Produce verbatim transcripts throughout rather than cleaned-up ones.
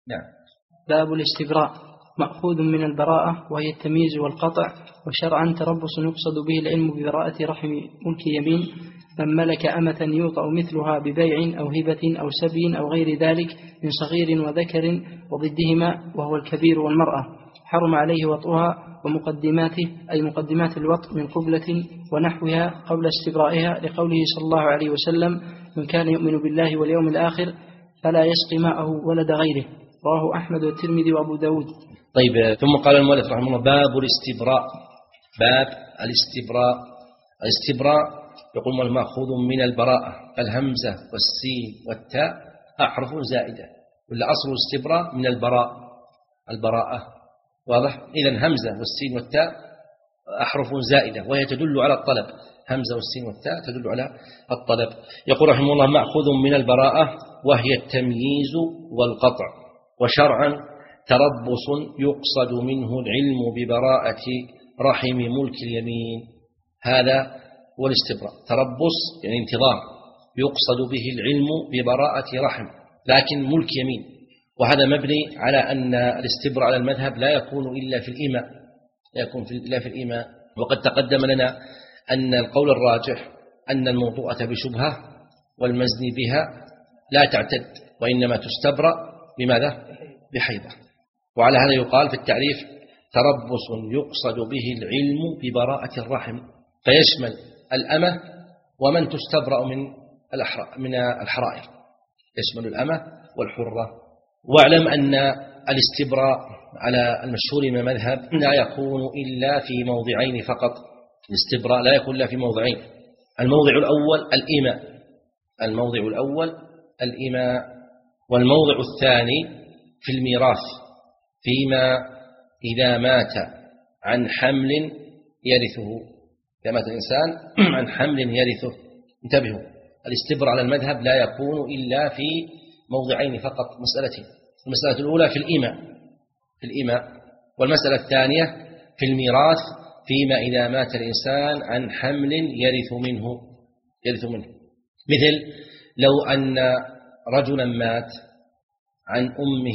نعم. باب الاستبراء مأخوذ من البراءة وهي التمييز والقطع، وشرعا تربص يقصد به العلم ببراءة رحم ملك يمين من ملك أمة يوطأ مثلها ببيع أو هبة أو سبي أو غير ذلك من صغير وذكر وضدهما وهو الكبير والمرأة، حرم عليه وطئها ومقدماته أي مقدمات الوطء من قبلة ونحوها قبل استبرائها، لقوله صلى الله عليه وسلم من كان يؤمن بالله واليوم الآخر فلا يسقي ماءه ولد غيره، رواه أحمد والترمذي وأبو داود. طيب، ثم قال المؤلف رحمه الله باب الاستبراء. باب الاستبراء. الاستبراء يقول مأخوذ من البراءة، الهمزة والسين والتاء أحرف زائدة، ولا أصل الاستبراء من البراء، البراءة، واضح؟ إذن همزة والسين والتاء أحرف زائدة وهي تدل على الطلب، همزة والسين والتاء تدل على الطلب. يقول رحمه الله مأخوذ من البراءة وهي التمييز والقطع، وشرعا تربص يقصد منه العلم ببراءة رحم ملك اليمين. هذا هو الاستبراء، تربص يعني انتظار، يقصد به العلم ببراءة رحم لكن ملك يمين، وهذا مبني على أن الاستبراء على المذهب لا يكون إلا في الإيماء، لا يكون إلا في الإيماء. وقد تقدم لنا أن القول الراجح أن الموطوءة بشبهة والمزني بها لا تعتد، وإنما تستبرأ بماذا؟ بحيضة. وعلى هذا يقال في التعريف تربص يقصد به العلم ببراءة الرحم، فيشمل الأمة ومن تستبرأ من من الحرائر، يشمل الأمة والحرة. واعلم أن الاستبراء على المشهور من المذهب لا يكون إلا في موضعين فقط، الاستبراء لا يكون إلا في موضعين، الموضع الأول الإيماء، الموضع الأول الإيماء، والموضع الثاني في الميراث، فيما إذا مات عن حمل يرثه، إذا مات الإنسان عن حمل يرثه. انتبهوا، الاستبراء على المذهب لا يكون إلا في موضعين فقط، مسألتين، المسألة الأولى في الإيماء، في الإيماء، والمسألة الثانية في الميراث، فيما إذا مات الإنسان عن حمل يرث منه، يرث منه. مثل لو أن رجلا مات عن أمه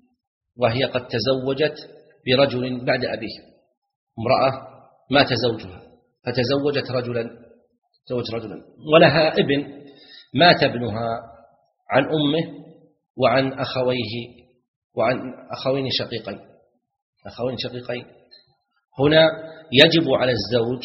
وهي قد تزوجت برجل بعد أبيه، امرأة مات زوجها فتزوجت رجلا، تزوجت رجلا ولها ابن، مات ابنها عن أمه وعن أخويه، وعن أخوين شقيقين، أخوين شقيقين. هنا يجب على الزوج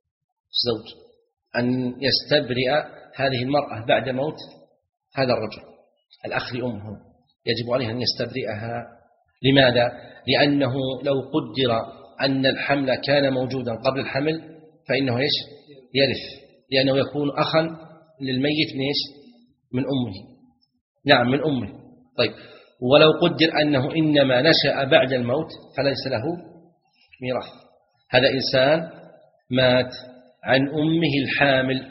الزوج أن يستبرئ هذه المرأة بعد موت هذا الرجل، الأخ لأمه يجب عليه أن يستبرئها. لماذا؟ لأنه لو قدر أن الحمل كان موجودا قبل الحمل فإنه إيش؟ يرث، لأنه يكون أخا للميت من إيش؟ من أمه. نعم، من أمه. طيب، ولو قدر أنه إنما نشأ بعد الموت فليس له ميراث. هذا إنسان مات عن أمه الحامل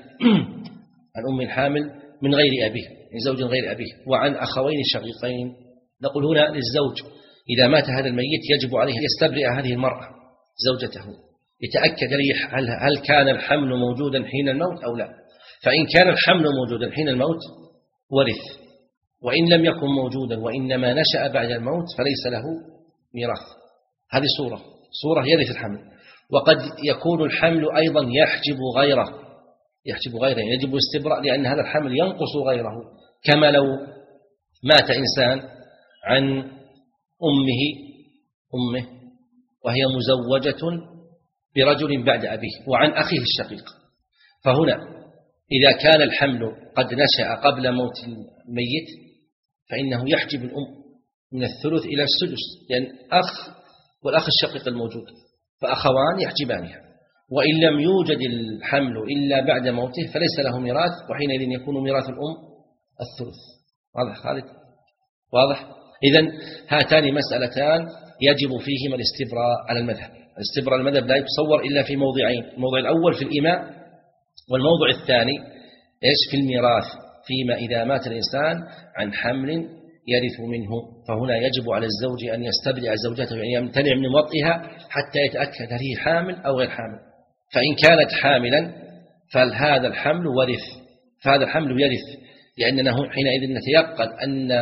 عن أمه الحامل من غير أبيه، من زوج غير أبيه، وعن أخوين شقيقين. نقول هنا للزوج إذا مات هذا الميت يجب عليه أن يستبرئ هذه المرأة زوجته، يتأكد هل هل كان الحمل موجودا حين الموت أو لا. فإن كان الحمل موجودا حين الموت ورث، وإن لم يكن موجودا وإنما نشأ بعد الموت فليس له ميراث. هذه صورة صورة يرث الحمل. وقد يكون الحمل أيضا يحجب غيره، يحجب غيره، يجب الاستبراء لأن هذا الحمل ينقص غيره، كما لو مات إنسان عن أمه أمه وهي مزوجة برجل بعد أبيه وعن أخيه الشقيق، فهنا إذا كان الحمل قد نشأ قبل موت الميت فإنه يحجب الأم من الثلث إلى السدس، لأن أخ والأخ الشقيق الموجود، فأخوان يحجبانها. وإن لم يوجد الحمل إلا بعد موته فليس له ميراث، وحينئذ يكون ميراث الأم الثلث. واضح خالد؟ واضح؟ إذن هاتان مسألتان يجب فيهما الاستبراء على المذهب. الاستبراء على المذهب لا يتصور إلا في موضعين، الموضع الأول في الإيماء، والموضع الثاني إيش؟ في الميراث، فيما إذا مات الإنسان عن حمل يرث منه. فهنا يجب على الزوج أن يستبرئ زوجته، يعني يمتنع من وطئها حتى يتأكد هل هي حامل أو غير حامل. فإن كانت حاملا فهذا الحمل ورث، فهذا الحمل يرث، لأننا حينئذ نتيقن أن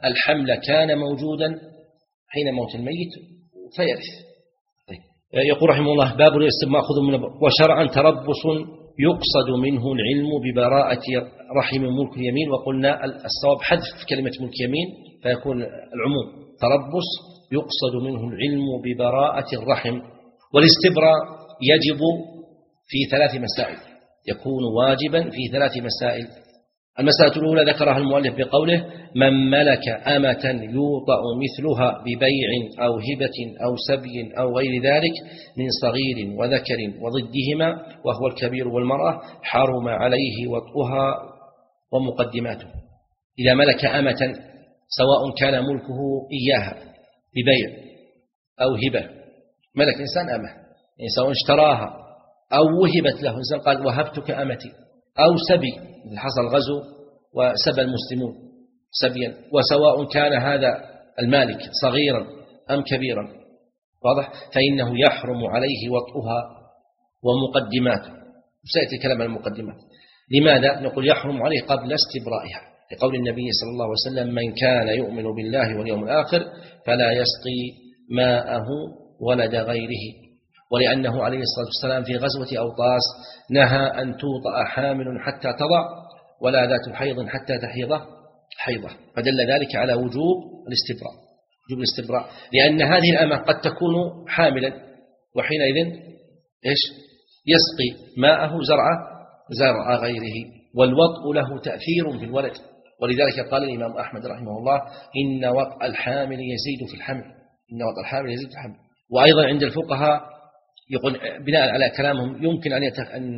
الحمل كان موجودا حين موت الميت فيرث. طيب. يقول رحمه الله باب الاستبراء مأخوذ من وشرعا تربص يقصد منه العلم ببراءة رحم ملك اليمين. وقلنا الصواب حذف كلمة ملك يمين فيكون العموم تربص يقصد منه العلم ببراءة الرحم. والاستبراء يجب في ثلاث مسائل، يكون واجبا في ثلاث مسائل. المسألة الأولى ذكرها المؤلف بقوله من ملك أمة يوطأ مثلها ببيع أو هبة أو سبي أو غير ذلك من صغير وذكر وضدهما وهو الكبير والمرأة حرم عليه وطئها ومقدماته. إذا ملك أمة سواء كان ملكه إياها ببيع أو هبة، ملك إنسان أمة يعني سواء اشتراها أو وهبت له، إنسان قال وهبتك أمتي، أو سبي حصل غزو وسبى المسلمون سبيا، وسواء كان هذا المالك صغيرا أم كبيرا واضح، فإنه يحرم عليه وطئها ومقدماته. سيأتي كلام عن المقدمات. لماذا؟ نقول يحرم عليه قبل استبرائها، لقول النبي صلى الله عليه وسلم من كان يؤمن بالله واليوم الآخر فلا يسقي ماءه ولد غيره. ولأنه عليه الصلاة والسلام في غزوة أوطاس نهى أن توطأ حامل حتى تضع ولا ذات حيض حتى تحيض حيضة، فدل ذلك على وجوب الاستبراء، وجوب الاستبراء، لأن هذه الأمة قد تكون حاملا وحينئذ إيش يسقي ماءه زرع زرع غيره، والوطء له تأثير في الولد. ولذلك قال الإمام أحمد رحمه الله إن وطء الحامل يزيد في الحمل، إن وطء الحامل يزيد في الحمل. وأيضا عند الفقهاء يقول بناء على كلامهم يمكن أن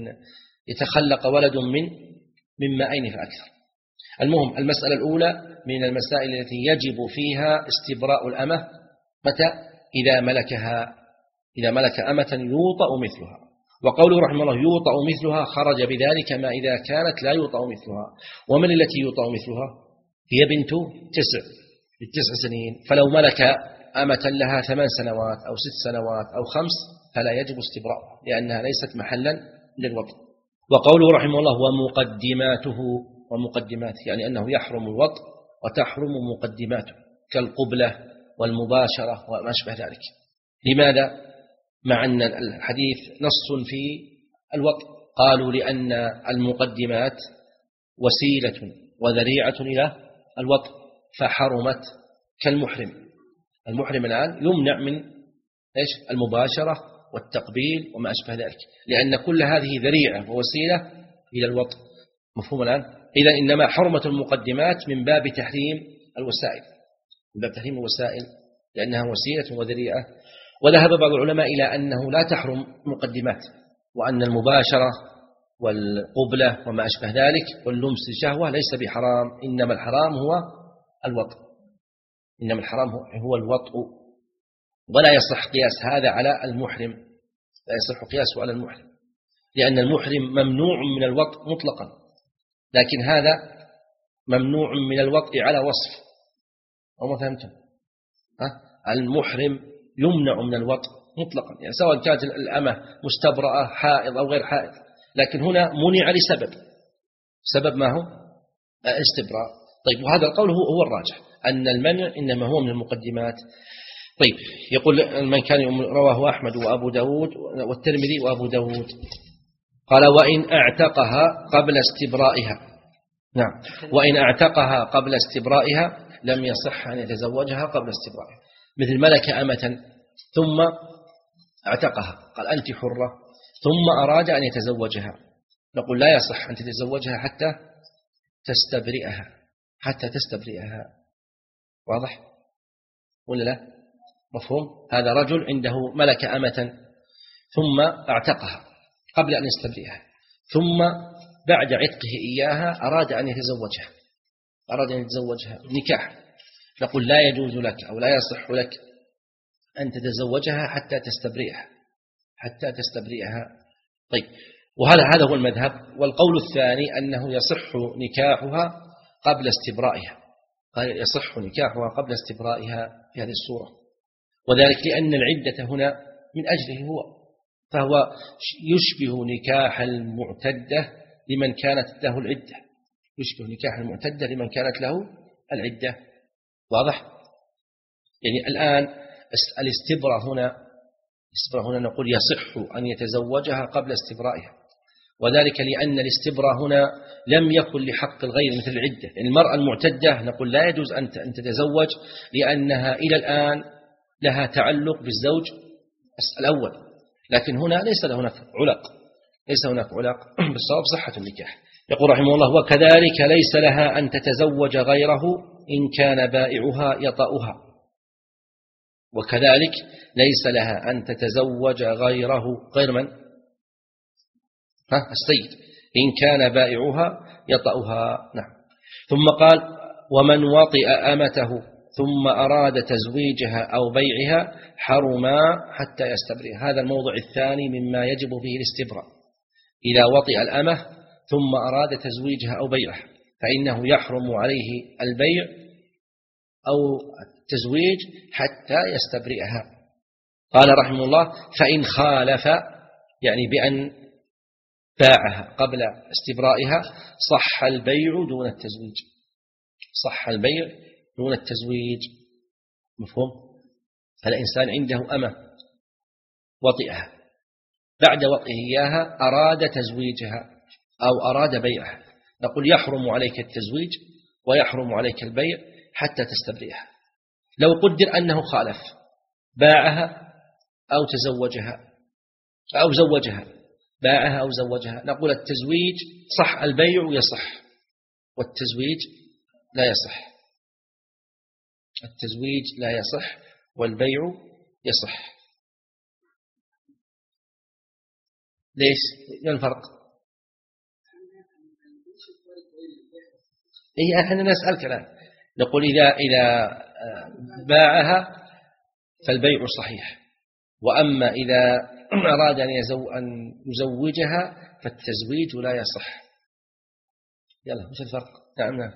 يتخلق ولد من من مائين فأكثر. المهم المسألة الأولى من المسائل التي يجب فيها استبراء الأمة متى؟ إذا ملكها إذا ملك أمة يوطأ مثلها. وقوله رحمه الله يوطأ مثلها خرج بذلك ما إذا كانت لا يوطأ مثلها. ومن التي يوطأ مثلها؟ هي بنت تسع للتسع سنين، فلو ملك أمة لها ثمان سنوات أو ست سنوات أو خمس فلا يجب استبراء لأنها ليست محلا للوطء. وقوله رحمه الله ومقدماته، ومقدماته يعني أنه يحرم الوطء وتحرم مقدماته كالقبلة والمباشرة وما أشبه ذلك. لماذا؟ مع أن الحديث نص في الوطء، قالوا لأن المقدمات وسيلة وذريعة إلى الوطء فحرمت كالمحرم. المحرم الآن يمنع من إيش؟ المباشرة والتقبيل وما أشبه ذلك، لأن كل هذه ذريعة ووسيلة إلى الوطء. مفهوم الآن؟ إذا إنما حرمت المقدمات من باب تحريم الوسائل، من باب تحريم الوسائل لأنها وسيلة وذريعة. وذهب بعض العلماء إلى أنه لا تحرم مقدمات، وأن المباشرة والقبلة وما أشبه ذلك واللمس الشهوة ليس بحرام، إنما الحرام هو الوطء، إنما الحرام هو الوطء. ولا يصح قياس هذا على المحرم، لا يصح قياسه على المحرم، لأن المحرم ممنوع من الوطء مطلقا، لكن هذا ممنوع من الوطء على وصف. أو ما فهمتم؟ المحرم يمنع من الوطء مطلقا، يعني سواء كانت الأمة مستبرأة حائض أو غير حائض، لكن هنا منع لسبب، سبب ما هو؟ استبراء. طيب، وهذا القول هو هو الراجح أن المنع إنما هو من المقدمات. طيب، يقول من كان رواه أحمد وأبو داود والترمذي وأبو داود. قال وإن اعتقها قبل استبرائها، نعم، وإن اعتقها قبل استبرائها لم يصح أن يتزوجها قبل استبرائها. مثل ملك أمة ثم اعتقها، قال أنت حرة، ثم أراد أن يتزوجها، نقول لا يصح أن تتزوجها حتى تستبرئها، حتى تستبرئها. واضح ولا لا؟ مفهوم؟ هذا رجل عنده ملك أمة ثم اعتقها قبل أن يستبرئها، ثم بعد عتقه إياها أراد أن يتزوجها، أراد أن يتزوجها نكاح، نقول لا يجوز لك أو لا يصح لك أن تتزوجها حتى تستبرئها، حتى تستبرئها. طيب، وهذا هذا هو المذهب. والقول الثاني أنه يصح نكاحها قبل استبرائها، قال يصح نكاحها قبل استبرائها في هذه الصورة، وذلك لأن العدة هنا من أجله هو، فهو يشبه نكاح المعتدة لمن كانت له العدة، يشبه نكاح المعتدة لمن كانت له العدة. واضح؟ يعني الآن الاستبرة هنا الاستبرة هنا نقول يصح أن يتزوجها قبل استبرائها، وذلك لأن الاستبرة هنا لم يكن لحق الغير مثل العدة. يعني المرأة المعتدة نقول لا يجوز أن تتزوج لأنها إلى الآن لها تعلق بالزوج الأول، لكن هنا ليس هناك علق، ليس هناك علق بالصواب صحة النكاح. يقول رحمه الله: وكذلك ليس لها أن تتزوج غيره إن كان بائعها يطأها. وكذلك ليس لها أن تتزوج غيره، غير من؟ ها السيد، إن كان بائعها يطأها. نعم. ثم قال: ومن وطئ أمته ثم أراد تزويجها أو بيعها حرما حتى يستبرئ. هذا الموضع الثاني مما يجب فيه الاستبراء. إذا وطئ الأمة ثم أراد تزويجها أو بيعها فإنه يحرم عليه البيع أو التزويج حتى يستبرئها. قال رحمه الله: فإن خالف، يعني بأن باعها قبل استبرائها، صح البيع دون التزويج، صح البيع دون التزويج. مفهوم؟ فالإنسان عنده أمة وطئها، بعد وطئه إياها أراد تزويجها أو أراد بيعها، نقول يحرم عليك التزويج ويحرم عليك البيع حتى تستبرئها. لو قدر أنه خالف، باعها أو تزوجها أو زوجها، باعها أو زوجها، نقول التزويج صح، البيع يصح والتزويج لا يصح، التزويج لا يصح والبيع يصح. ليش؟ ما الفرق؟ إيه احنا نسألك الآن، نقول إذا إذا باعها فالبيع صحيح، وأما إذا أراد أن يزوجها فالتزويج لا يصح. يلا مش الفرق؟ نعم نعم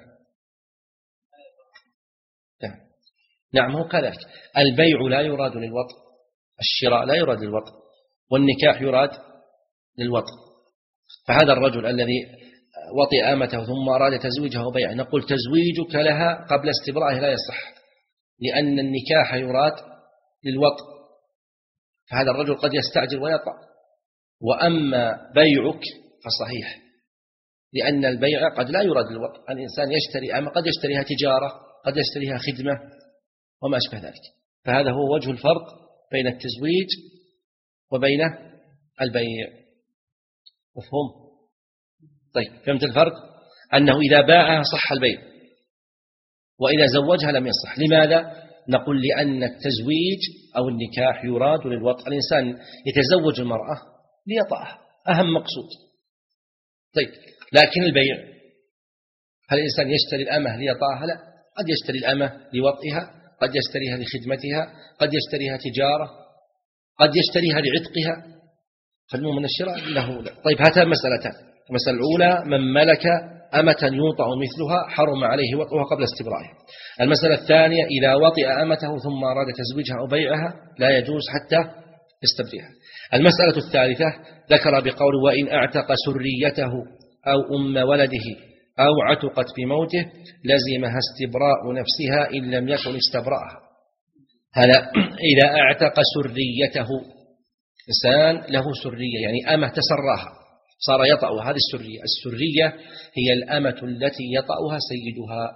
نعم نعم هو كذلك. البيع لا يراد للوطء، الشراء لا يراد للوطء، والنكاح يراد للوطء. فهذا الرجل الذي وطئ أمته ثم أراد تزويجها وبيعها، نقول تزويجك لها قبل استبرائها لا يصح، لأن النكاح يراد للوطء، فهذا الرجل قد يستعجل ويطأ. وأما بيعك فصحيح، لأن البيع قد لا يراد للوطء، الإنسان يشتري أما قد يشتريها تجارة، قد يشتريها خدمة وما أشبه ذلك. فهذا هو وجه الفرق بين التزويج وبين البيع. مفهوم؟ طيب فهمت الفرق؟ أنه إذا باعها صح البيع، وإذا زوجها لم يصح. لماذا؟ نقول لأن التزويج أو النكاح يراد للوطء، الإنسان يتزوج المرأة ليطأها، أهم مقصود. طيب لكن البيع، هل الإنسان يشتري الأمة ليطأها؟ لا، قد يشتري الأمة لوطئها، قد يشتريها لخدمتها، قد يشتريها تجارة، قد يشتريها لعتقها، فالمهم من الشراء له لا. طيب هاتان مسألتان. المسألة الأولى: من ملك أمة يوطأ مثلها حرم عليه وطئها قبل استبرائها. المسألة الثانية: إذا وطئ أمته ثم أراد تزويجها أو بيعها لا يجوز حتى يستبرئها. المسألة الثالثة ذكر بقول: وإن أعتق سريته أو أم ولده أو عتقت بموته لزمها استبراء نفسها إن لم يكن استبرأها. هذا إذا أعتق سريته، إنسان له سرية يعني أمة تسراها صار يطأ، هذه السرية. السرية هي الأمة التي يطأها سيدها،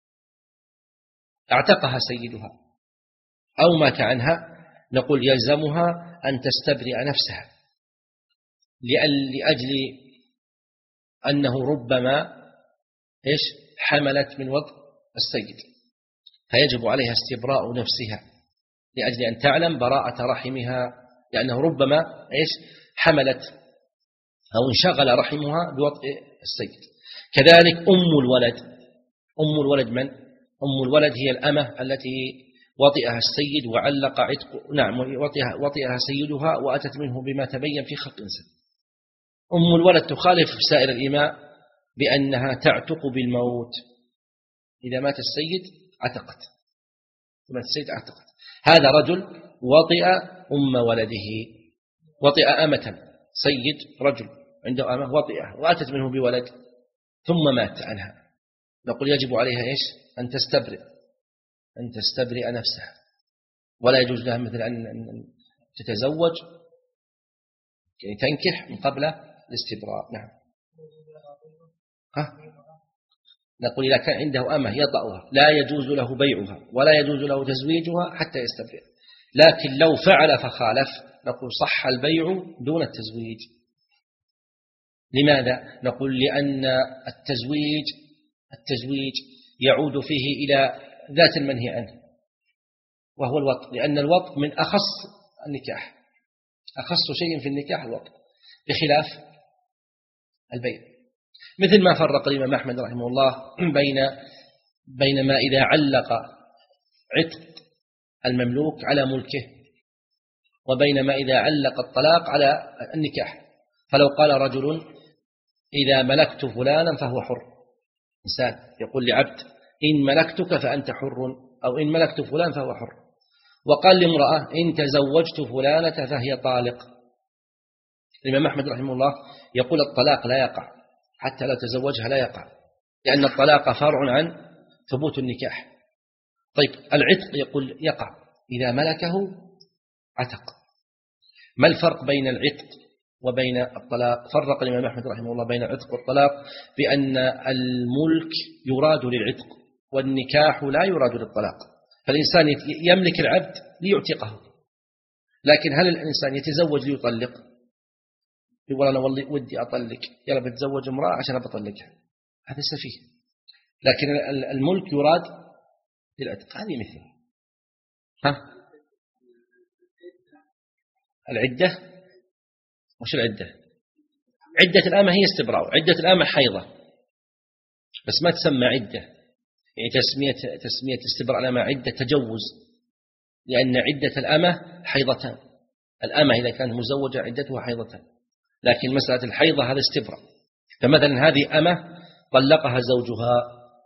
اعتقها سيدها أو مات عنها، نقول يلزمها أن تستبرئ نفسها، لأجل أنه ربما إيش حملت من وطء السيد، فيجب عليها استبراء نفسها لأجل أن تعلم براءة رحمها، لأنه ربما إيش حملت أو انشغل رحمها بوطء السيد. كذلك أم الولد، أم الولد من؟ أم الولد هي الأمة التي وطئها السيد وعلق عتق، نعم وطئها, وطئها سيدها وأتت منه بما تبين في خلق إنسان. أم الولد تخالف سائر الإماء بأنها تعتق بالموت، إذا مات السيد عتقت، مات السيد عتقت. هذا رجل وطئ أم ولده، وطئ أمة، سيد رجل عنده أمة وطئها وأتت منه بولد ثم مات عنها، نقول يجب عليها إيش أن تستبرئ أن تستبرئ نفسها، ولا يجوز لها مثل أن تتزوج يعني تنكح من قبل الاستبراء. نعم. ها؟ نقول إذا كان عنده أمة يطأها لا يجوز له بيعها ولا يجوز له تزويجها حتى يستبرئ، لكن لو فعل فخالف نقول صح البيع دون التزويج. لماذا؟ نقول لأن التزويج التزويج يعود فيه إلى ذات المنهي عنه وهو الوطء، لأن الوطء من أخص النكاح، أخص شيء في النكاح الوطء، بخلاف البيع. مثل ما فرق الإمام أحمد رحمه الله بين بين ما إذا علق عتق المملوك على ملكه وبين ما إذا علق الطلاق على النكاح. فلو قال رجل إذا ملكت فلانا فهو حر، إنسان يقول لعبد إن ملكتك فأنت حر، أو إن ملكت فلان فهو حر، وقال لامرأة إن تزوجت فلانة فهي طالق، الإمام أحمد رحمه الله يقول الطلاق لا يقع حتى لا تزوجها، لا يقع، لأن الطلاق فرع عن ثبوت النكاح. طيب العتق يقول يقع إذا ملكه عتق. ما الفرق بين العتق وبين الطلاق؟ فرق الإمام أحمد رحمه الله بين العتق والطلاق بأن الملك يراد للعتق والنكاح لا يراد للطلاق. فالإنسان يملك العبد ليعتقه، لكن هل الإنسان يتزوج ليطلق؟ يقول أنا والله ودي أطلق، يلا بتزوج امرأة عشان بطلقها، هذا سفيه. لكن الملك يراد للعتق، هذه مثل ها العدة. وش العدة؟ عدة الآمة هي استبراء، عدة الآمة حيضة، بس ما تسمى عدة، يعني تسمية تسمية استبراء الآمة عدة تجوز، لأن عدة الآمة حيضتان، الآمة إذا كانت مزوجة عدتها حيضتان، لكن مسألة الحيضة هذا استبراء. فمثلا هذه أمة طلقها زوجها،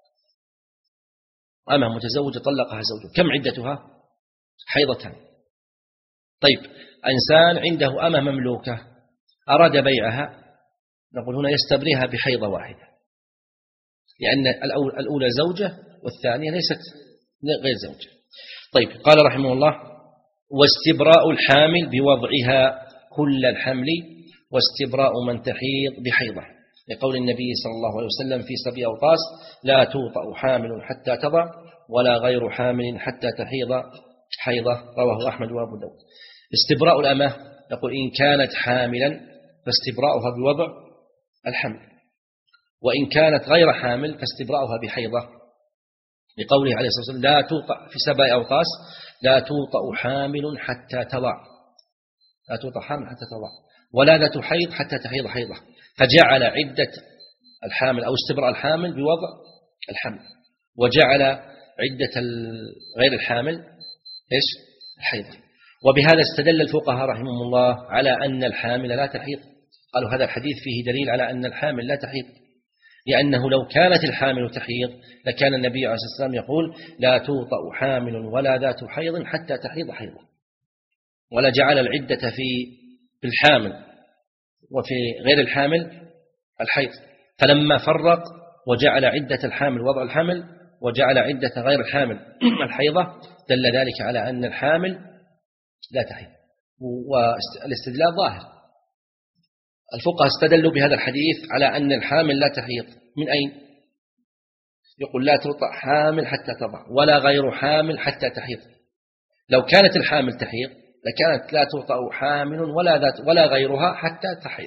أمة متزوجة طلقها زوجها، كم عدتها؟ حيضتان. طيب إنسان عنده أمة مملوكة أراد بيعها، نقول هنا يستبريها بحيضة واحدة، لأن الأولى زوجة والثانية ليست غير زوجة. طيب قال رحمه الله واستبراء الحامل بوضعها كل الحمل واستبراء من تحيض بحيضة، لقول النبي صلى الله عليه وسلم في سبي أوطاس لا توطأ حامل حتى تضع ولا غير حامل حتى تحيض حيضة، رواه أحمد وأبو داود. استبراء الأمة يقول إن كانت حاملا فاستبراؤها بوضع الحمل، وإن كانت غير حامل فاستبراؤها بحيضة، لقوله عليه الصلاة والسلام لا توطأ في سبع أوطاس لا توطأ حامل حتى تضع، لا توطأ حامل حتى تضع ولا ذات حيض حتى تحيض حيضة، فجعل عدة الحامل أو استبراء الحامل بوضع الحمل، وجعل عدة غير الحامل إيش؟ الحيضة. وبهذا استدل الفقهاء رحمهم الله على أن الحامل لا تحيض، قالوا هذا الحديث فيه دليل على أن الحامل لا تحيض، لأنه لو كانت الحامل تحيض لكان النبي عليه الصلاة والسلام يقول لا توطأ حامل ولا ذات حيض حتى تحيض حيضة، ولا جعل العدة في الحامل وفي غير الحامل الحيض. فلما فرق وجعل عدة الحامل وضع الحمل وجعل عدة غير الحامل الحيضة دل ذلك على أن الحامل لا تحيض. والاستدلال ظاهر، الفقهاء استدلوا بهذا الحديث على أن الحامل لا تحيض. من أين؟ يقول لا توطأ حامل حتى تضع ولا غير حامل حتى تحيض. لو كانت الحامل تحيض لكانت لا توطأ حامل ولا ذات ولا غيرها حتى تحيض،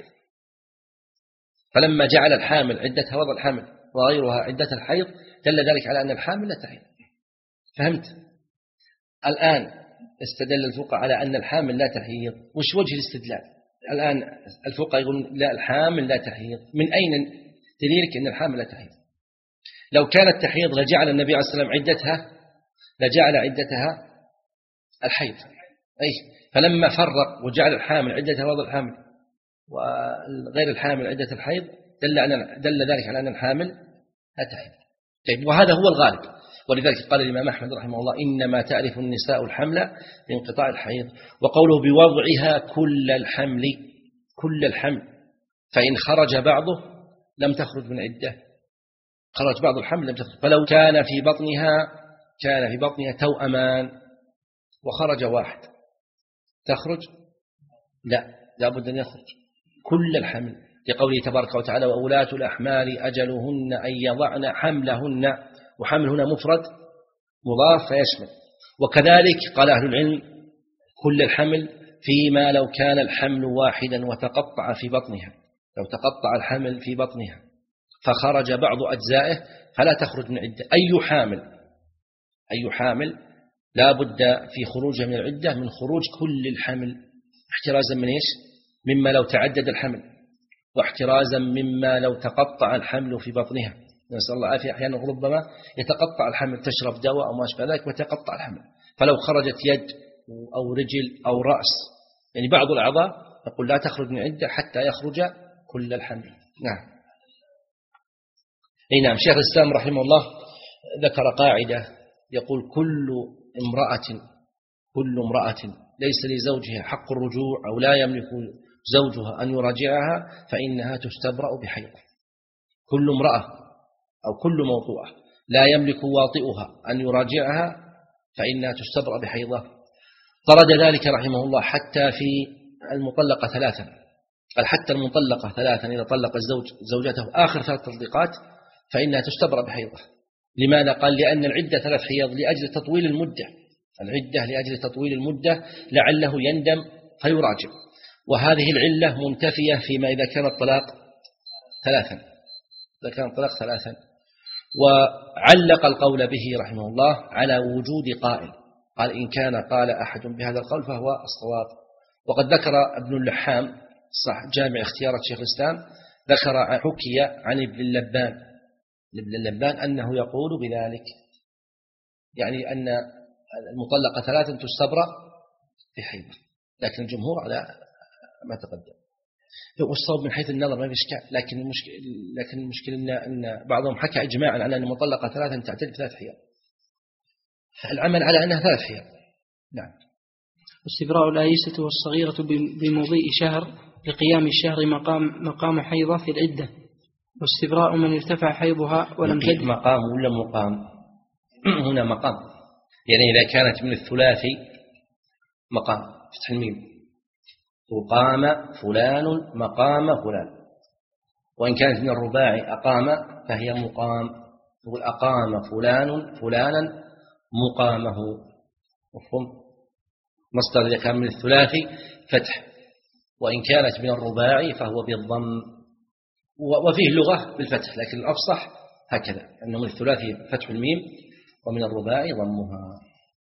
فلما جعل الحامل عدتها وضع الحمل وغيرها عدة الحيض دل ذلك على أن الحامل لا تحيض. فهمت؟ الآن استدل الفقهاء على أن الحامل لا تحيض. وش وجه الاستدلال؟ الآن الفقهاء يقولون لا الحامل لا تحيض، من أين دليلك أن الحامل لا تحيض؟ لو كانت تحيض لجعل النبي عليه الصلاة والسلام عدتها لجعل عدتها الحيض، أي فلما فرق وجعل الحامل عدتها وضع الحامل وغير الحامل عدة الحيض دل, أن دل ذلك على أن الحامل لا تحيض. طيب وهذا هو الغالب، ولذلك قال الإمام أحمد رحمه الله إنما تعرف النساء الحمل بانقطاع الحيض، وقوله بوضعها كل الحمل كل الحمل، فإن خرج بعضه لم تخرج من عدة، خرج بعض الحمل لم تخرج. فلو كان في بطنها كان في بطنها توأمان وخرج واحد تخرج؟ لا، لابد أن يخرج كل الحمل، لقوله تبارك وتعالى وأولاة الأحمال أجلهن أن يضعن حملهن، وحمل هنا مفرد مضاف فيشمل. وكذلك قال أهل العلم كل الحمل فيما لو كان الحمل واحدا وتقطع في بطنها، لو تقطع الحمل في بطنها فخرج بعض أجزائه فلا تخرج من عدة. أي حامل أي حامل لا بد في خروجها من العدة من خروج كل الحمل، احترازا من إيش؟ مما لو تعدد الحمل، واحترازا مما لو تقطع الحمل في بطنها. نسأل الله العافية. أحيانا ربما يتقطع الحمل، تشرب دواء أو ما أشبه ذلك وتقطع الحمل، فلو خرجت يد أو رجل أو رأس، يعني بعض الأعضاء نقول لا تخرج من عدة حتى يخرج كل الحمل. نعم. أي نعم. شيخ الإسلام رحمه الله ذكر قاعدة يقول كل امرأة كل امرأة ليس لزوجها حق الرجوع أو لا يملك زوجها أن يراجعها فإنها تستبرأ بحيضة. كل امرأة أو كل موضوعة لا يملك واطئها أن يراجعها فإنها تستبرأ بحيضة. طرد ذلك رحمه الله حتى في المطلقة ثلاثا، قال حتى المطلقة ثلاثا إذا طلق الزوج زوجته آخر ثلاث تطليقات فإنها تستبرأ بحيضة. لماذا؟ قال لأن العدة ثلاث حيض لأجل تطويل المدة، العدة لأجل تطويل المدة لعله يندم فيراجع، وهذه العلة منتفية فيما إذا كان الطلاق ثلاثا، إذا كان الطلاق ثلاثا. وعلق القول به رحمه الله على وجود قائل، قال إن كان قال أحد بهذا القول فهو الصواب. وقد ذكر ابن اللحام صح جامع اختيارات شيخ الإسلام ذكر حكي عن ابن اللبان ابن اللبان أنه يقول بذلك، يعني أن المطلقة ثلاثا تستبرأ بحيضة، لكن الجمهور على ما تقدم. والصواب من حيث النظر ما في إشكال، لكن المشكلة لكن المشكلة إن, إن بعضهم حكى إجماعا على أن المطلقة ثلاثا تعتد بثلاث حيض، العمل على أنها ثلاث حيض. نعم. واستبراء الآيسة والصغيرة بمضيء شهر لقيام الشهر مقام مقام حيضة في العدة. واستبراء من ارتفع حيضها ولم تجد مقام ولا مقام؟ هنا مقام، يعني إذا كانت من الثلاثي مقام فتح الميم، وقام فلان مقام فلان. وإن كانت من الرباعي أقام فهي مقام، يقول أقام فلان فلانا مقامه، مفهوم؟ مصدر إذا كان من الثلاثي فتح، وإن كانت من الرباعي فهو بالضم، وفيه لغة بالفتح لكن الأفصح هكذا أنه من الثلاثي فتح الميم ومن الرباعي ضمها.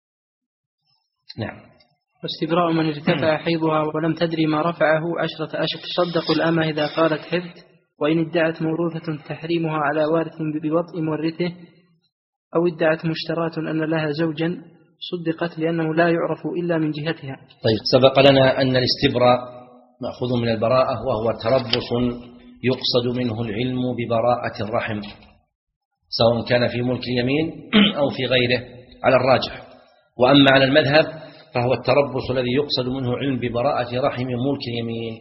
نعم. واستبراء من ارتفع حيضها ولم تدري ما رفعه عشرة أشهر تصدق الأمة إذا قالت حفظ، وإن ادعت موروثة تحريمها على وارث بوطء مورثه، أو ادعت مشترات أن لها زوجا صدقت لأنه لا يعرف إلا من جهتها. طيب، سبق لنا أن الاستبراء مأخوذ من البراءة، وهو تربص يقصد منه العلم ببراءة الرحم، سواء كان في ملك اليمين أو في غيره على الراجح. وأما على المذهب فهو التربص الذي يقصد منه علم ببراءة رحم ملك اليمين.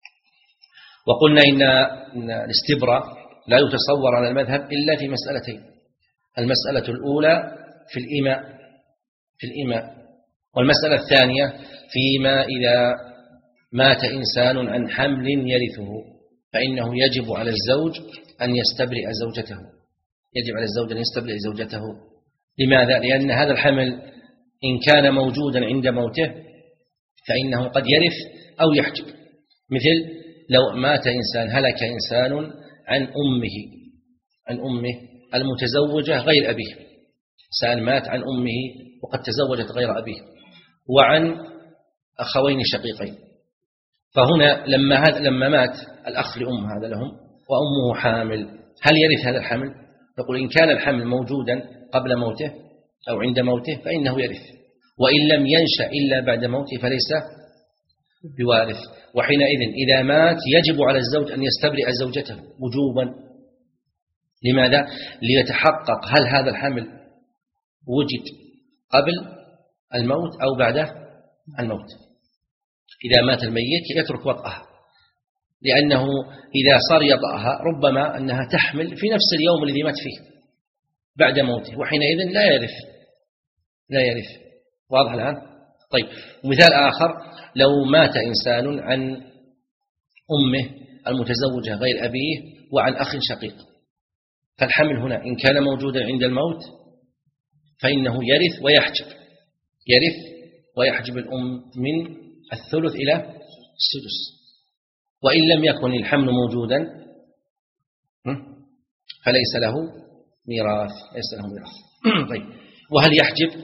وقلنا إن الاستبراء لا يتصور على المذهب إلا في مسألتين: المسألة الأولى في الإماء في الإماء والمسألة الثانية فيما إذا مات إنسان عن حمل يرثه، فإنه يجب على الزوج أن يستبرئ زوجته، يجب على الزوج أن يستبرئ زوجته. لماذا؟ لأن هذا الحمل إن كان موجودا عند موته فإنه قد يرث أو يحجب. مثل لو مات إنسان، هلك إنسان عن أمه عن أمه المتزوجة غير أبيه، إنسان مات عن أمه وقد تزوجت غير أبيه، وعن أخوين شقيقين، فهنا لما هذا لما مات الأخ لأم هذا لهم وأمه حامل، هل يرث هذا الحمل؟ نقول إن كان الحمل موجودا قبل موته أو عند موته فإنه يرث، وإن لم ينشأ إلا بعد موته فليس بوارث. وحينئذ إذا مات يجب على الزوج أن يستبرئ زوجته وجوبا. لماذا؟ ليتحقق هل هذا الحمل وجد قبل الموت أو بعد الموت. إذا مات الميت يترك وطئها، لأنه إذا صار يطأها ربما أنها تحمل في نفس اليوم الذي مات فيه بعد موته، وحينئذ لا يرث لا يرث. واضح الآن؟ طيب، ومثال آخر: لو مات إنسان عن أمه المتزوجة غير أبيه وعن أخ شقيق، فالحمل هنا إن كان موجودا عند الموت فإنه يرث ويحجب، يرث ويحجب الأم من الثلث إلى السدس. وإن لم يكن الحمل موجودا فليس له ميراث، ليس له ميراث. طيب، وهل يحجب؟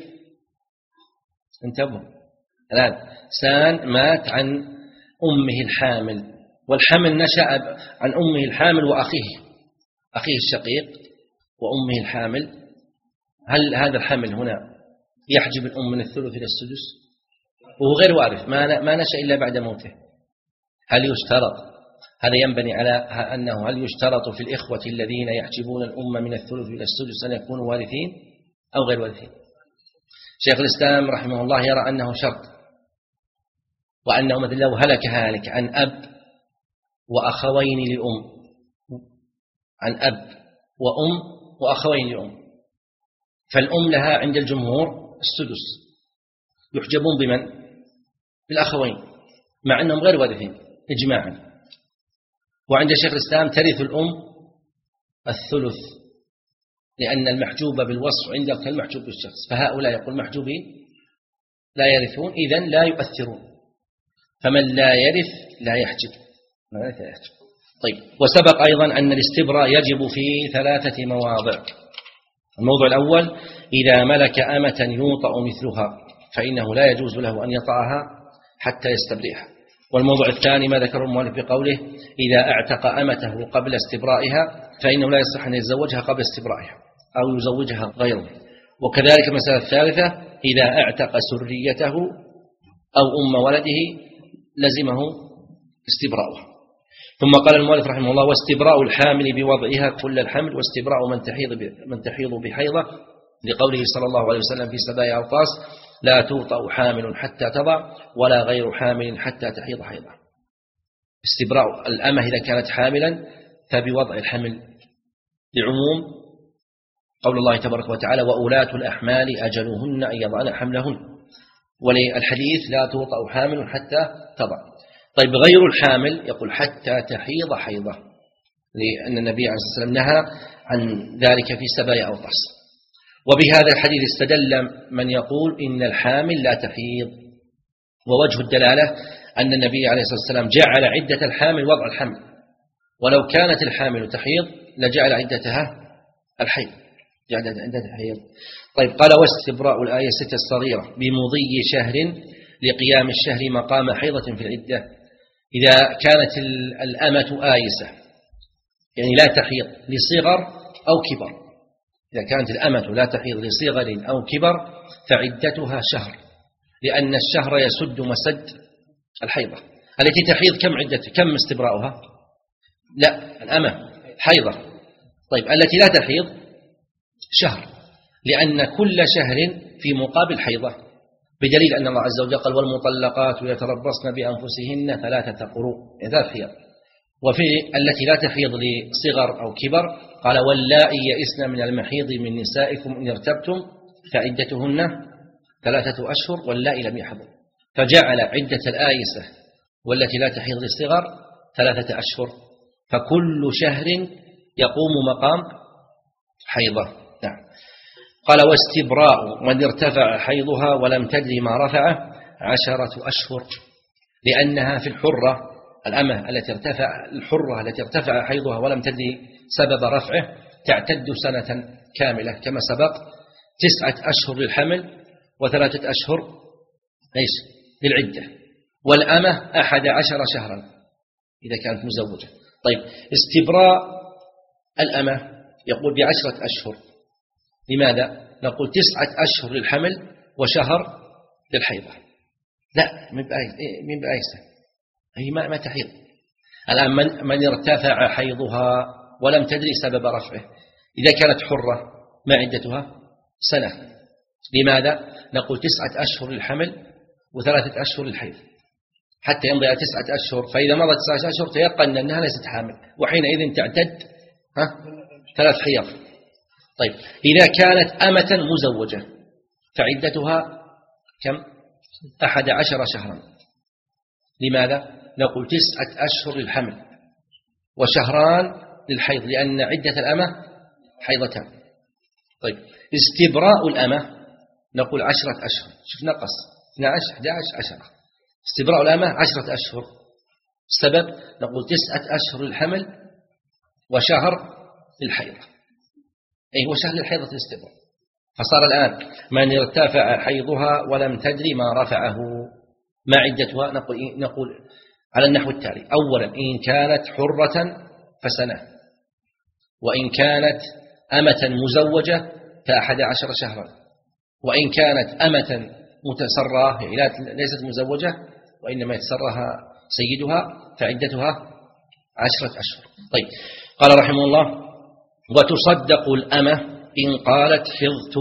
انتبهوا الآن، إنسان مات عن أمه الحامل، والحمل نشأ عن أمه الحامل وأخيه، أخيه الشقيق وأمه الحامل، هل هذا الحمل هنا يحجب الأم من الثلث إلى السدس؟ وهو غير وارث، ما نشأ إلا بعد موته. هل يشترط، هذا ينبني على أنه هل يشترط في الإخوة الذين يحجبون الأم من الثلث إلى السدس أن يكونوا وارثين أو غير وارثين؟ شيخ الإسلام رحمه الله يرى أنه شرط، وأنه مثل لو هلك هالك عن أب وأخوين لأم، عن أب وأم وأخوين لأم، فالأم لها عند الجمهور السدس، يحجبون بمن؟ بالأخوين، مع أنهم غير وارثين إجماعا. وعند شيخ الإسلام ترث الأم الثلث، لأن المحجوب بالوصف عندك كالمحجوب بالشخص، فهؤلاء يقول محجوبين لا يرثون، إذن لا يؤثرون، فمن لا يرث لا يحجب. طيب، وسبق أيضا أن الاستبراء يجب في ثلاثة مواضع. الموضوع الأول: إذا ملك أمة يوطأ مثلها فإنه لا يجوز له أن يطأها حتى يستبرئها. والموضوع الثاني ما ذكره المؤلف بقوله: إذا اعتق أمته قبل استبرائها فإنه لا يصح أن يتزوجها قبل استبرائها أو يزوجها غيره. وكذلك المسألة الثالثة: إذا اعتق سريته أو أم ولده لزمه استبراؤها. ثم قال المؤلف رحمه الله: واستبراء الحامل بوضعها كل الحمل، واستبراء من تحيض من تحيض بحيضة، لقوله صلى الله عليه وسلم في سبايا أوطاس: لا توطأ حامل حتى تضع ولا غير حامل حتى تحيض حيضة. استبراء الأمة إذا كانت حاملا فبوضع الحمل، لعموم قول الله تبارك وتعالى: وأولاة الأحمال أجلهن أن يضعن حملهن، وللحديث: لا توطأ حامل حتى تضع. طيب، غير الحامل يقول حتى تحيض حيضة، لأن النبي عليه الصلاة والسلام نهى عن ذلك في سبايا أوطاس. وبهذا الحديث استدل من يقول إن الحامل لا تحيض. ووجه الدلالة أن النبي عليه الصلاة والسلام جعل عدة الحامل وضع الحمل، ولو كانت الحامل تحيض لجعل عدتها الحيض، جعل عدتها الحيض. طيب، قال: واستبراء الآية ستة الصغيرة بمضي شهر لقيام الشهر مقام حيضة في العدة. إذا كانت الأمة آيسة، يعني لا تحيض لصغر أو كبر، إذا كانت الأمة لا تحيض لصغر أو كبر فعدتها شهر، لأن الشهر يسد مسد الحيضة. التي تحيض كم عدتها؟ كم استبراؤها؟ لا، الأمة حيضة. طيب، التي لا تحيض شهر، لأن كل شهر في مقابل حيضة، بدليل أن الله عز وجل قال: والمطلقات يتربصن بأنفسهن ثلاثة قروء، ثلاث حيض. وفي التي لا تحيض لصغر أو كبر قال: واللائي يئسن من المحيض من نسائكم إن ارتبتم فعدتهن ثلاثة أشهر واللائي لم يحضن. فجعل عدة الآيسة والتي لا تحيض للصغر ثلاثة أشهر، فكل شهر يقوم مقام حيضة. نعم. قال: واستبراء من ارتفع حيضها ولم تدري ما رفعه عشرة أشهر، لأنها في الحرة الأمة التي ارتفع الحرة التي ارتفع حيضها ولم تدري سبب رفعه تعتد سنة كاملة كما سبق، تسعة أشهر للحمل وثلاثة أشهر إيش للعدة، والأمة أحد عشر شهرا إذا كانت مزوجة. طيب، استبراء الأمة يقول بعشرة أشهر. لماذا؟ نقول تسعة أشهر للحمل وشهر للحيضة. لا، من بآيسة هي ما ما تحيض. الآن من, من ارتفع حيضها ولم تدري سبب رفعه، إذا كانت حرة ما عدتها؟ سنة. لماذا؟ نقول تسعة أشهر للحمل وثلاثة أشهر للحيض حتى يمضي على تسعة أشهر، فإذا مضت تسعة أشهر تيقن أنها ليست حامل، وحينئذ تعتد ها ثلاث حيض. طيب، إذا كانت أمة مزوجة فعدتها كم؟ أحد عشر شهرا. لماذا؟ نقول تسعة أشهر للحمل وشهران للحيض، لأن عدة الأمة حيضتان. طيب استبراء الأمة نقول عشرة أشهر. شوف نقص اثني عشر أحد عشر عشرة. استبراء الأمة عشرة أشهر. السبب نقول تسعة أشهر للحمل وشهر للحيض. أي هو شهر للحيضة الاستبراء. فصار الآن من ارتفع حيضها ولم تدري ما رفعه ما عدتها؟ نقول, نقول على النحو التالي: أولا إن كانت حرة فسنة، وإن كانت أمة مزوجة فأحد عشر شهرا، وإن كانت أمة متسرة ليست مزوجة وإنما يتسرها سيدها فعدتها عشرة أشهر. طيب قال رحمه الله: وتصدق الأمة إن قالت حضت.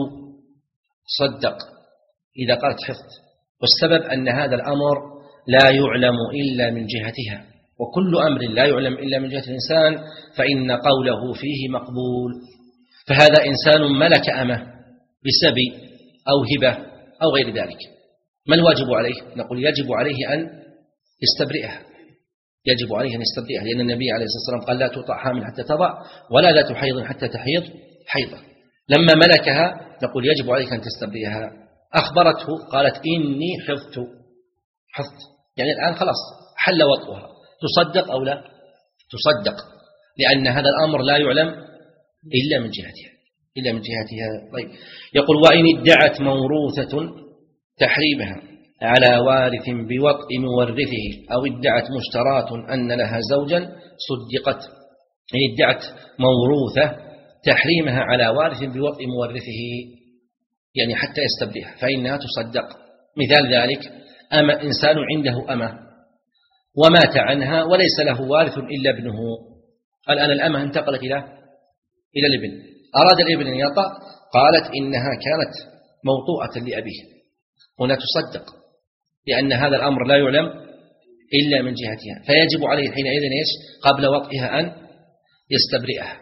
صدق إذا قالت حضت، والسبب أن هذا الأمر لا يعلم إلا من جهتها، وكل أمر لا يعلم إلا من جهة الإنسان فإن قوله فيه مقبول. فهذا إنسان ملك أمة بسبي أو هبة أو غير ذلك، ما الواجب عليه؟ نقول يجب عليه أن يستبرئها، يجب عليه أن يستبرئها، لأن النبي عليه الصلاة والسلام قال: لا تطع حامل حتى تضع ولا ذات حيض حتى تحيض حيضة. لما ملكها نقول يجب عليك أن تستبرئها. أخبرته قالت: إني حضت. حضت يعني الآن خلاص حل وطئها. تصدق أو لا؟ تصدق، لأن هذا الأمر لا يعلم إلا من جهتها إلا من جهتها. طيب يقول: وإن ادعت موروثة تحريمها على وارث بوطء مورثه أو ادعت مشتراة أن لها زوجا صدقت. إن ادعت موروثة تحريمها على وارث بوطء مورثه يعني حتى يستبرئها فإنها تصدق. مثال ذلك: أما إنسان عنده أمة ومات عنها وليس له وارث إلا ابنه. الآن الأمة انتقلت إلى إلى الابن، أراد الابن أن يطأ، قالت إنها كانت موطوءة لأبيه. هنا تصدق، لأن هذا الأمر لا يعلم إلا من جهتها، فيجب عليه حينئذ إيش؟ قبل وطئها أن يستبرئها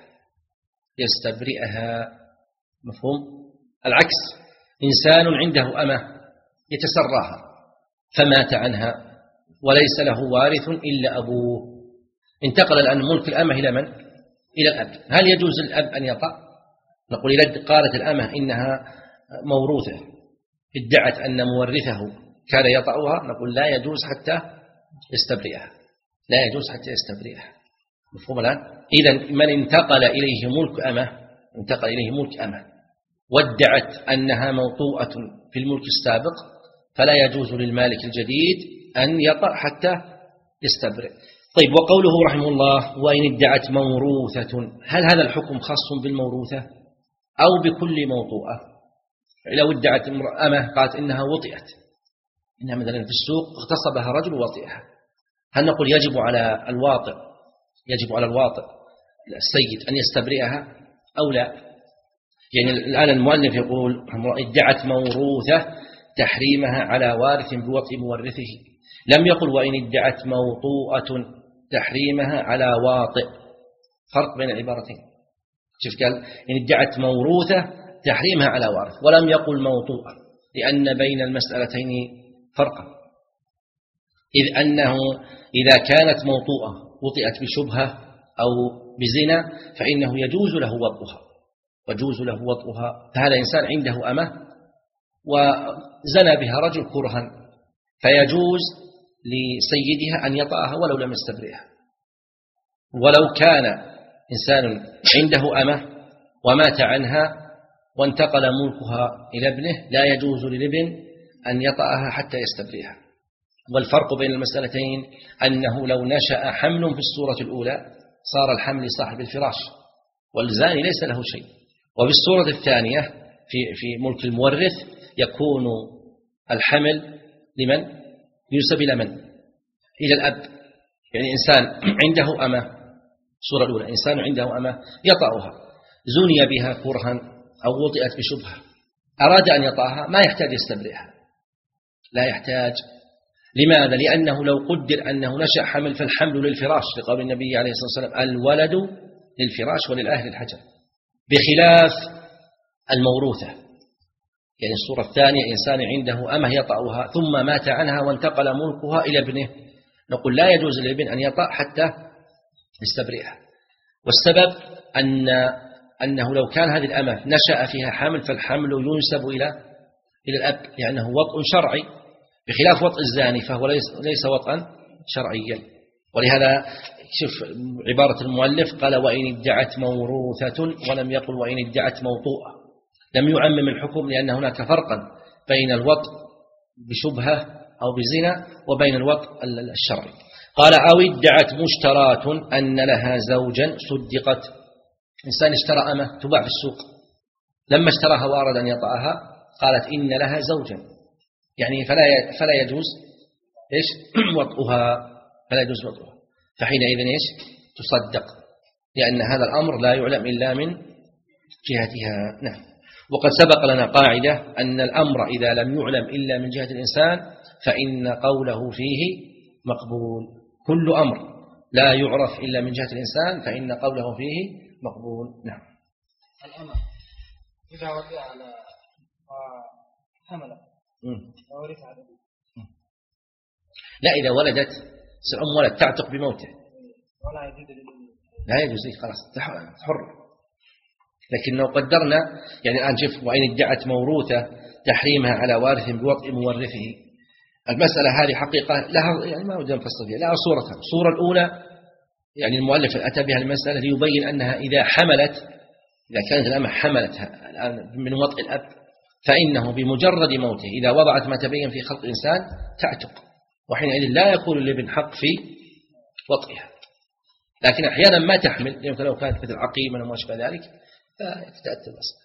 يستبرئها مفهوم؟ العكس: إنسان عنده أمة يتسراها فمات عنها وليس له وارث إلا أبوه، انتقل الآن ملك الأمة إلى من؟ إلى الأب. هل يجوز الأب أن يطأ؟ نقول: إذا قالت الأمة إنها موروثة ادعت أن مورثه كان يطأها، نقول لا يجوز حتى يستبرئها لا يجوز حتى يستبرئها. مفهوم الآن؟ إذن من انتقل إليه ملك أمة انتقل إليه ملك أمة وادعت أنها موطوءة في الملك السابق فلا يجوز للمالك الجديد أن يطأ حتى يستبرئ. طيب وقوله رحمه الله: وإن ادعت موروثة، هل هذا الحكم خاص بالموروثة أو بكل موطوءة؟ لو ادعت أمة قالت إنها وطئت، إنها مثلا في السوق اغتصبها رجل وطئها، هل نقول يجب على الواطئ يجب على الواطئ السيد أن يستبرئها أو لا؟ يعني الآن المؤلف يقول: ادعت موروثة تحريمها على وارث بوطء مورثه، لم يقل وإن ادعت موطوءة تحريمها على واطئ. فرق بين العبارتين. شوف قال: إن ادعت موروثة تحريمها على وارث، ولم يقل موطوءة، لأن بين المسألتين فرقا، إذ أنه إذا كانت موطوءة وطئت بشبهة أو بزنا فإنه يجوز له وطئها وجوز له وطئها. فهذا إنسان عنده أمة وزنى بها رجل كرها، فيجوز لسيدها أن يطأها ولو لم يستبرئها. ولو كان إنسان عنده أمة ومات عنها وانتقل ملكها إلى ابنه لا يجوز للابن أن يطأها حتى يستبرئها. والفرق بين المسألتين أنه لو نشأ حمل في الصورة الأولى صار الحمل لصاحب الفراش والزاني ليس له شيء، وفي الصورة الثانية في في ملك المورث يكون الحمل لمن؟ ينسب إلى من؟ إلى الأب. يعني إنسان عنده أمة، الصورة الأولى إنسان عنده أمة يطأها، زني بها كرها أو وطئت بشبهة، أراد أن يطأها ما يحتاج يستبرئها، لا يحتاج. لماذا؟ لأنه لو قدر أنه نشأ حمل فالحمل للفراش، لقول النبي عليه الصلاة والسلام: الولد للفراش وللأهل الحجر، بخلاف الموروثة. يعني الصورة الثانية إنسان عنده أمه يطأها ثم مات عنها وانتقل ملكها إلى ابنه، نقول لا يجوز للابن أن يطأ حتى يستبرئها. والسبب أن أنه لو كان هذه الأمة نشأ فيها حمل فالحمل ينسب إلى إلى الأب لأنه وطء شرعي، بخلاف وطء الزاني فهو ليس ليس وطئا شرعيا. ولهذا شوف عبارة المؤلف قال وإن ادعت موروثة ولم يقل وإن ادعت موطوءة، لم يعمم الحكم لأن هناك فرقا بين الوطء بشبهة أو بزنا وبين الوطء الشرعي. قال أو ادعت مشترات أن لها زوجا صدقت، إنسان اشترى أمة تباع في السوق، لما اشتراها وأراد أن يطأها قالت إن لها زوجا، يعني فلا فلا يجوز إيش وطئها، فلا يجوز وطئها، فحينئذ إيش تصدق، لأن هذا الأمر لا يعلم إلا من جهتها. نعم. وقد سبق لنا قاعدة أن الأمر إذا لم يعلم إلا من جهة الإنسان فإن قوله فيه مقبول. كل أمر لا يعرف إلا من جهة الإنسان فإن قوله فيه مقبول. نعم. الأمر إذا وضع على حمله وورث على لا، إذا ولدت سأم ولد تعتق بموته ولا يجوز لا يجوز، خلاص حر. لكن لو قدرنا يعني الآن شوف وإن ادعت موروثة تحريمها على وارث بوطء مورثه، المسألة هذه حقيقة لها يعني ما أود أن أفصل فيها، لها صورتها. الصورة الأولى يعني المؤلف أتى بها المسألة ليبين أنها إذا حملت، إذا كانت الأمة حملتها الآن من وطء الأب فإنه بمجرد موته إذا وضعت ما تبين في خلق إنسان تعتق، وحينئذ لا يكون لابن حق في وطئها. لكن أحيانا ما تحمل، يمكن لو كانت مثل عقيمة أو ما شابه ذلك فتتأتى المسألة.